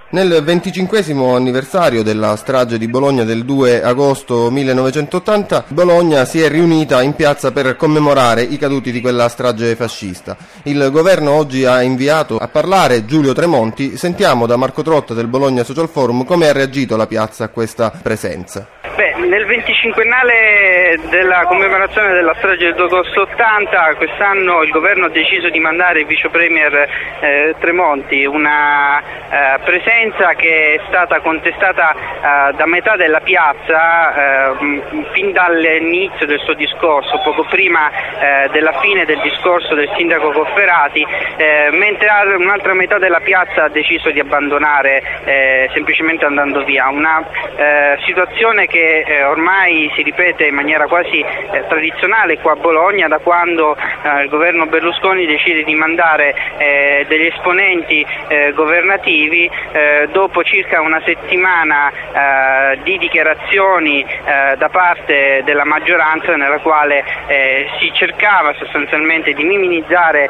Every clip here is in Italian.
Nel 25° anniversario della strage di Bologna del 2 agosto 1980, Bologna si è riunita in piazza per commemorare i caduti di quella strage fascista. Il governo oggi ha inviato a parlare Giulio Tremonti. Sentiamo da Marco Trotta del Bologna Social Forum come ha reagito la piazza a questa presenza. Nel 25ennale della commemorazione della strage del 2 agosto 80, quest'anno il governo ha deciso di mandare il vice premier Tremonti, una presenza che è stata contestata da metà della piazza fin dall'inizio del suo discorso, poco prima della fine del discorso del sindaco Cofferati, mentre un'altra metà della piazza ha deciso di abbandonare semplicemente andando via. Una situazione che ormai si ripete in maniera quasi tradizionale qua a Bologna da quando il governo Berlusconi decide di mandare degli esponenti governativi dopo circa una settimana di dichiarazioni da parte della maggioranza, nella quale si cercava sostanzialmente di minimizzare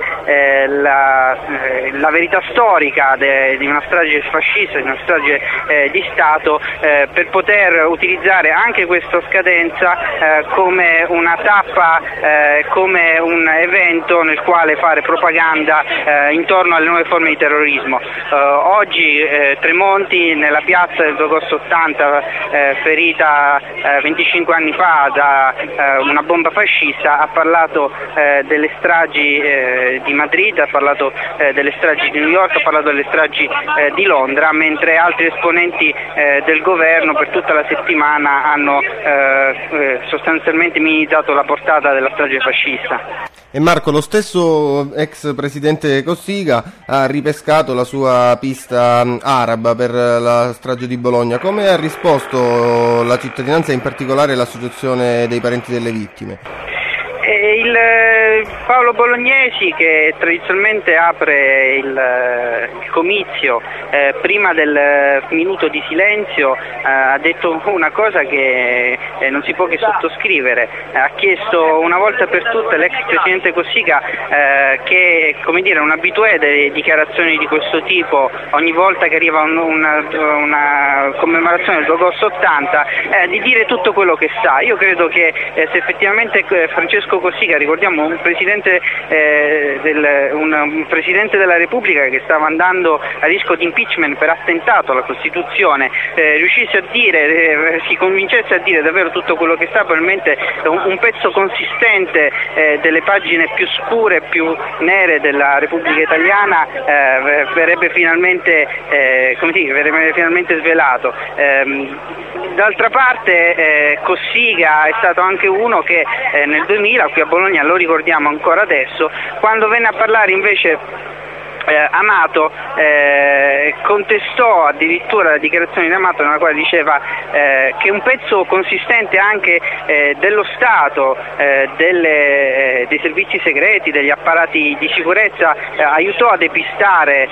la verità storica di una strage fascista, di una strage di Stato, per poter utilizzare anche questa scadenza come una tappa, come un evento nel quale fare propaganda intorno alle nuove forme di terrorismo. Oggi Tremonti nella piazza del 2 agosto 80, ferita 25 anni fa da una bomba fascista, ha parlato delle stragi di Madrid, ha parlato delle stragi di New York, ha parlato delle stragi di Londra, mentre altri esponenti del governo per tutta la settimana hanno sostanzialmente minimizzato la portata della strage fascista. E Marco, lo stesso ex presidente Cossiga ha ripescato la sua pista araba per la strage di Bologna. Come ha risposto la cittadinanza e in particolare l'associazione dei parenti delle vittime? Paolo Bolognesi, che tradizionalmente apre il comizio prima del minuto di silenzio, ha detto una cosa che non si può che sottoscrivere. Ha chiesto una volta per tutte l'ex presidente Cossiga, che è un abitué delle dichiarazioni di questo tipo ogni volta che arriva una commemorazione del 2 agosto 80, di dire tutto quello che sa. Io credo che se effettivamente Francesco Cossiga, ricordiamo un presidente della Repubblica che stava andando a rischio di impeachment per attentato alla Costituzione, riuscisse a dire, si convincesse a dire davvero tutto quello che sa, probabilmente un pezzo consistente delle pagine più scure, più nere della Repubblica Italiana verrebbe finalmente svelato. D'altra parte Cossiga è stato anche uno che nel 2000 qui a Bologna, lo ricordiamo ancora adesso, quando venne a parlare invece Amato, contestò addirittura la dichiarazione di Amato nella quale diceva che un pezzo consistente anche dello Stato, dei servizi segreti, degli apparati di sicurezza aiutò a depistare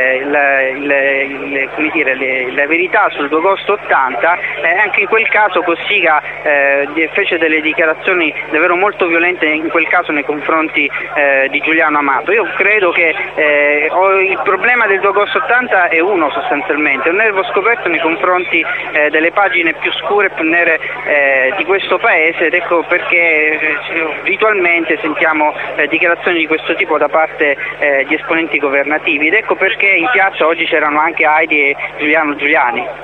la verità sul 2 agosto 80, anche in quel caso Cossiga fece delle dichiarazioni davvero molto violente in quel caso nei confronti di Giuliano Amato. Io credo che il problema del 2 agosto 80 è uno sostanzialmente, un nervo scoperto nei confronti delle pagine più scure e più nere di questo paese, ed ecco perché ritualmente sentiamo dichiarazioni di questo tipo da parte di esponenti governativi, ed ecco perché in piazza oggi c'erano anche Heidi e Giuliano Giuliani.